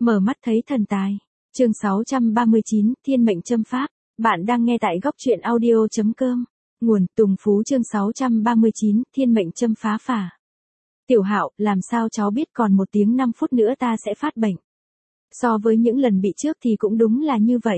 Mở mắt thấy thần tài. Chương 639, Thiên mệnh châm pháp. Bạn đang nghe tại góc truyện audio.com. Nguồn: Tùng Phú. Chương 639, Thiên mệnh châm phá phả. Tiểu Hạo, làm sao cháu biết còn 1 tiếng 5 phút nữa ta sẽ phát bệnh? So với những lần bị trước thì cũng đúng là như vậy.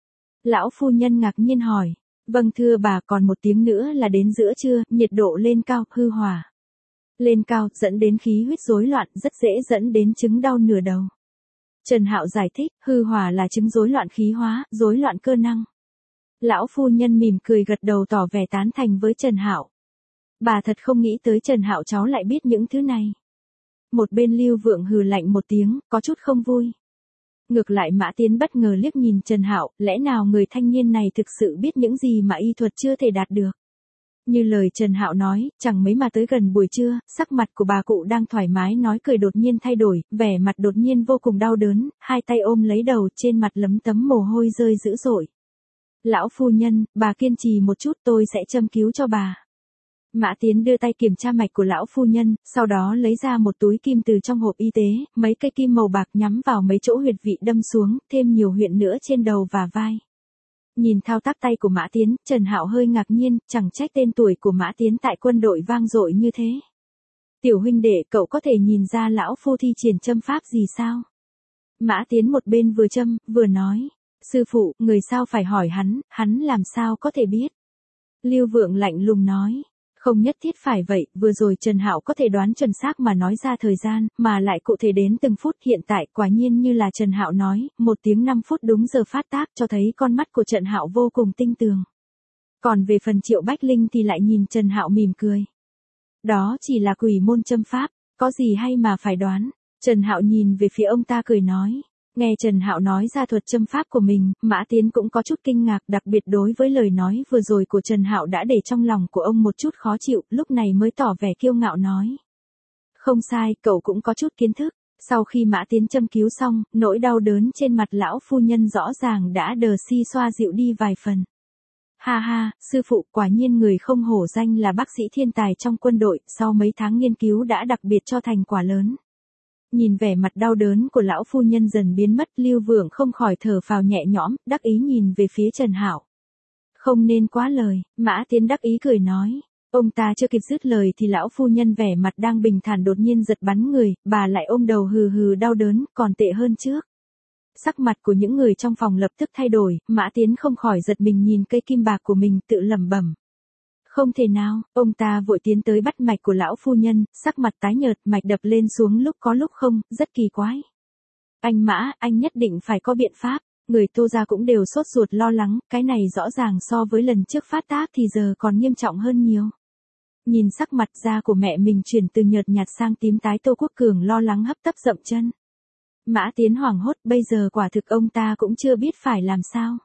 Lão phu nhân ngạc nhiên hỏi. Vâng thưa bà, còn 1 tiếng nữa là đến giữa trưa, nhiệt độ lên cao, hư hỏa. Lên cao, dẫn đến khí huyết rối loạn, rất dễ dẫn đến chứng đau nửa đầu. Trần Hạo giải thích, hư hỏa là chứng rối loạn khí hóa, rối loạn cơ năng. Lão phu nhân mỉm cười gật đầu tỏ vẻ tán thành với Trần Hạo. Bà thật không nghĩ tới Trần Hạo cháu lại biết những thứ này. Một bên Lưu Vượng hừ lạnh một tiếng, có chút không vui. Ngược lại Mã Tiến bất ngờ liếc nhìn Trần Hạo, lẽ nào người thanh niên này thực sự biết những gì mà y thuật chưa thể đạt được. Như lời Trần Hạo nói, chẳng mấy mà tới gần buổi trưa, sắc mặt của bà cụ đang thoải mái nói cười đột nhiên thay đổi, vẻ mặt đột nhiên vô cùng đau đớn, hai tay ôm lấy đầu, trên mặt lấm tấm mồ hôi rơi dữ dội. Lão phu nhân, bà kiên trì một chút, tôi sẽ châm cứu cho bà. Mã Tiến đưa tay kiểm tra mạch của lão phu nhân, sau đó lấy ra một túi kim từ trong hộp y tế, mấy cây kim màu bạc nhắm vào mấy chỗ huyệt vị đâm xuống, thêm nhiều huyệt nữa trên đầu và vai. Nhìn thao tác tay của Mã Tiến, Trần Hạo hơi ngạc nhiên, chẳng trách tên tuổi của Mã Tiến tại quân đội vang dội như thế. Tiểu huynh đệ, cậu có thể nhìn ra lão phu thi triển châm pháp gì sao? Mã Tiến một bên vừa châm, vừa nói. Sư phụ, người sao phải hỏi hắn làm sao có thể biết? Lưu Vượng lạnh lùng nói. Không nhất thiết phải vậy, vừa rồi Trần Hạo có thể đoán chuẩn xác mà nói ra thời gian, mà lại cụ thể đến từng phút. Hiện tại quả nhiên như là Trần Hạo nói, 1 tiếng 5 phút đúng giờ phát tác, cho thấy con mắt của Trần Hạo vô cùng tinh tường. Còn về phần Triệu Bách Linh thì lại nhìn Trần Hạo mỉm cười. Đó chỉ là quỷ môn châm pháp, có gì hay mà phải đoán. Trần Hạo nhìn về phía ông ta cười nói. Nghe Trần Hạo nói ra thuật châm pháp của mình, Mã Tiến cũng có chút kinh ngạc, đặc biệt đối với lời nói vừa rồi của Trần Hạo đã để trong lòng của ông một chút khó chịu, lúc này mới tỏ vẻ kiêu ngạo nói. Không sai, cậu cũng có chút kiến thức. Sau khi Mã Tiến châm cứu xong, nỗi đau đớn trên mặt lão phu nhân rõ ràng đã đờ si xoa dịu đi vài phần. Ha ha, sư phụ, quả nhiên người không hổ danh là bác sĩ thiên tài trong quân đội, sau mấy tháng nghiên cứu đã đặc biệt cho thành quả lớn. Nhìn vẻ mặt đau đớn của lão phu nhân dần biến mất, Lưu Vượng không khỏi thở phào nhẹ nhõm, đắc ý nhìn về phía Trần Hạo. Không nên quá lời, Mã Tiến đắc ý cười nói. Ông ta chưa kịp dứt lời thì lão phu nhân vẻ mặt đang bình thản đột nhiên giật bắn người, bà lại ôm đầu hừ hừ đau đớn, còn tệ hơn trước. Sắc mặt của những người trong phòng lập tức thay đổi, Mã Tiến không khỏi giật mình nhìn cây kim bạc của mình tự lẩm bẩm. Không thể nào, ông ta vội tiến tới bắt mạch của lão phu nhân, sắc mặt tái nhợt, mạch đập lên xuống lúc có lúc không, rất kỳ quái. Anh Mã, anh nhất định phải có biện pháp. Người Tô gia cũng đều sốt ruột lo lắng, cái này rõ ràng so với lần trước phát tác thì giờ còn nghiêm trọng hơn nhiều. Nhìn sắc mặt da của mẹ mình chuyển từ nhợt nhạt sang tím tái, Tô Quốc Cường lo lắng hấp tấp dậm chân. Mã Tiến hoảng hốt, bây giờ quả thực ông ta cũng chưa biết phải làm sao.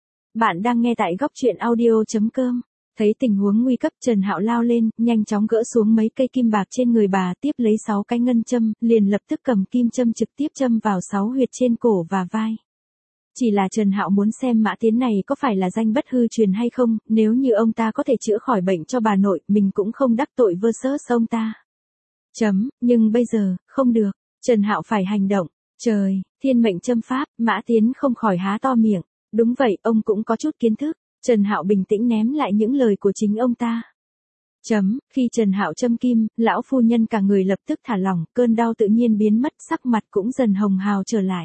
Bạn đang nghe tại góc truyện audio.com. Thấy tình huống nguy cấp, Trần Hạo lao lên, nhanh chóng gỡ xuống mấy cây kim bạc trên người bà, tiếp lấy 6 cái ngân châm, liền lập tức cầm kim châm trực tiếp châm vào 6 huyệt trên cổ và vai. Chỉ là Trần Hạo muốn xem Mã Tiến này có phải là danh bất hư truyền hay không, nếu như ông ta có thể chữa khỏi bệnh cho bà nội, mình cũng không đắc tội versus ông ta. Nhưng bây giờ, không được, Trần Hạo phải hành động. Trời, thiên mệnh châm pháp, Mã Tiến không khỏi há to miệng. Đúng vậy, ông cũng có chút kiến thức. Trần Hạo bình tĩnh ném lại những lời của chính ông ta. Khi Trần Hạo châm kim, lão phu nhân cả người lập tức thả lỏng, cơn đau tự nhiên biến mất, sắc mặt cũng dần hồng hào trở lại.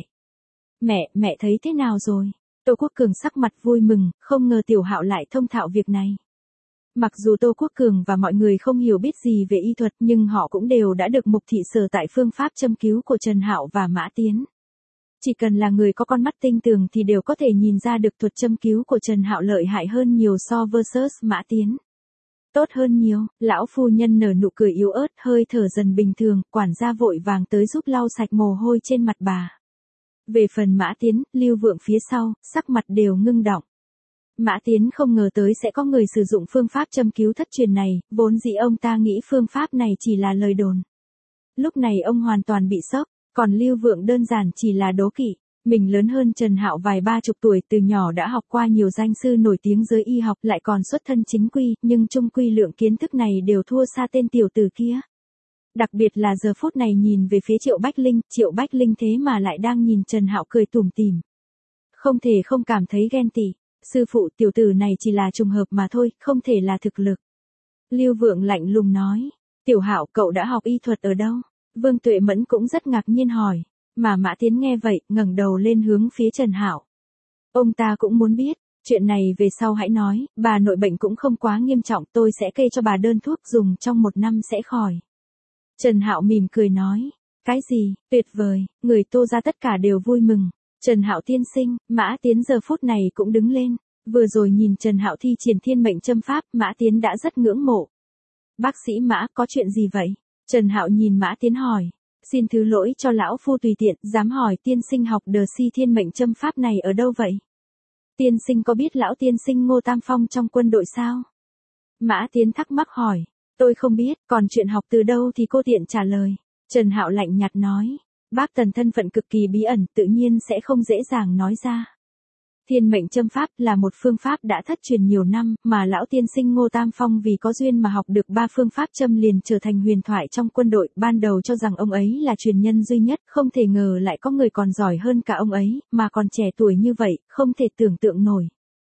Mẹ thấy thế nào rồi? Tô Quốc Cường sắc mặt vui mừng, không ngờ Tiểu Hạo lại thông thạo việc này. Mặc dù Tô Quốc Cường và mọi người không hiểu biết gì về y thuật, nhưng họ cũng đều đã được mục thị sở tại phương pháp châm cứu của Trần Hạo và Mã Tiến. Chỉ cần là người có con mắt tinh tường thì đều có thể nhìn ra được thuật châm cứu của Trần Hạo lợi hại hơn nhiều so versus Mã Tiến. Tốt hơn nhiều, lão phu nhân nở nụ cười yếu ớt, hơi thở dần bình thường, quản gia vội vàng tới giúp lau sạch mồ hôi trên mặt bà. Về phần Mã Tiến, Lưu Vượng phía sau, sắc mặt đều ngưng đọng. Mã Tiến không ngờ tới sẽ có người sử dụng phương pháp châm cứu thất truyền này, vốn dĩ ông ta nghĩ phương pháp này chỉ là lời đồn. Lúc này ông hoàn toàn bị sốc. Còn Lưu Vượng đơn giản chỉ là đố kỵ. Mình lớn hơn Trần Hạo vài 30 tuổi, từ nhỏ đã học qua nhiều danh sư nổi tiếng giới y học, lại còn xuất thân chính quy, nhưng chung quy lượng kiến thức này đều thua xa tên tiểu tử kia. Đặc biệt là giờ phút này nhìn về phía Triệu Bách Linh thế mà lại đang nhìn Trần Hạo cười tủm tỉm. Không thể không cảm thấy ghen tị. Sư phụ, tiểu tử này chỉ là trùng hợp mà thôi, không thể là thực lực. Lưu Vượng lạnh lùng nói. Tiểu Hạo, cậu đã học y thuật ở đâu? Vương Tuệ Mẫn cũng rất ngạc nhiên hỏi. Mà Mã Tiến nghe vậy, ngẩng đầu lên hướng phía Trần Hạo. Ông ta cũng muốn biết. Chuyện này về sau hãy nói, bà nội bệnh cũng không quá nghiêm trọng, tôi sẽ kê cho bà đơn thuốc dùng trong 1 năm sẽ khỏi. Trần Hạo mỉm cười nói. Cái gì, tuyệt vời, người Tô ra tất cả đều vui mừng. Trần Hạo tiên sinh, Mã Tiến giờ phút này cũng đứng lên. Vừa rồi nhìn Trần Hạo thi triển thiên mệnh châm pháp, Mã Tiến đã rất ngưỡng mộ. Bác sĩ Mã, có chuyện gì vậy? Trần Hạo nhìn Mã Tiến hỏi. Xin thứ lỗi cho lão phu tùy tiện, dám hỏi tiên sinh học đờ si thiên mệnh châm pháp này ở đâu vậy? Tiên sinh có biết lão tiên sinh Ngô Tam Phong trong quân đội sao? Mã Tiến thắc mắc hỏi. Tôi không biết, còn chuyện học từ đâu thì cô tiện trả lời. Trần Hạo lạnh nhạt nói. Bác Tần thân phận cực kỳ bí ẩn, tự nhiên sẽ không dễ dàng nói ra. Thiên mệnh châm pháp là một phương pháp đã thất truyền nhiều năm, mà lão tiên sinh Ngô Tam Phong vì có duyên mà học được 3 phương pháp châm liền trở thành huyền thoại trong quân đội, ban đầu cho rằng ông ấy là truyền nhân duy nhất, không thể ngờ lại có người còn giỏi hơn cả ông ấy, mà còn trẻ tuổi như vậy, không thể tưởng tượng nổi.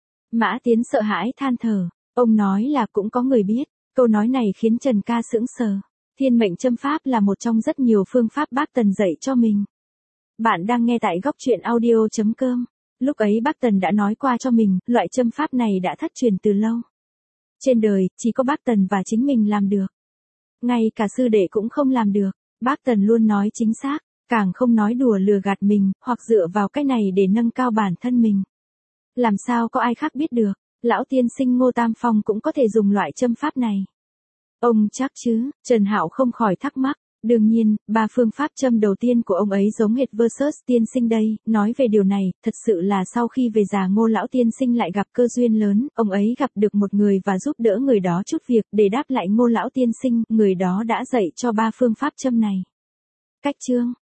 Mã Tiến sợ hãi than thở, ông nói là cũng có người biết, câu nói này khiến Trần ca sững sờ. Thiên mệnh châm pháp là một trong rất nhiều phương pháp bác Tần dạy cho mình. Bạn đang nghe tại góc truyện audio.com. Lúc ấy bác Tần đã nói qua cho mình, loại châm pháp này đã thất truyền từ lâu. Trên đời, chỉ có bác Tần và chính mình làm được. Ngay cả sư đệ cũng không làm được. Bác Tần luôn nói chính xác, càng không nói đùa lừa gạt mình, hoặc dựa vào cái này để nâng cao bản thân mình. Làm sao có ai khác biết được, lão tiên sinh Ngô Tam Phong cũng có thể dùng loại châm pháp này. Ông chắc chứ? Trần Hạo không khỏi thắc mắc. Đương nhiên, 3 phương pháp châm đầu tiên của ông ấy giống hệt versus tiên sinh đây, nói về điều này, thật sự là sau khi về già Ngô lão tiên sinh lại gặp cơ duyên lớn, ông ấy gặp được một người và giúp đỡ người đó chút việc, để đáp lại Ngô lão tiên sinh, người đó đã dạy cho 3 phương pháp châm này. Cách chương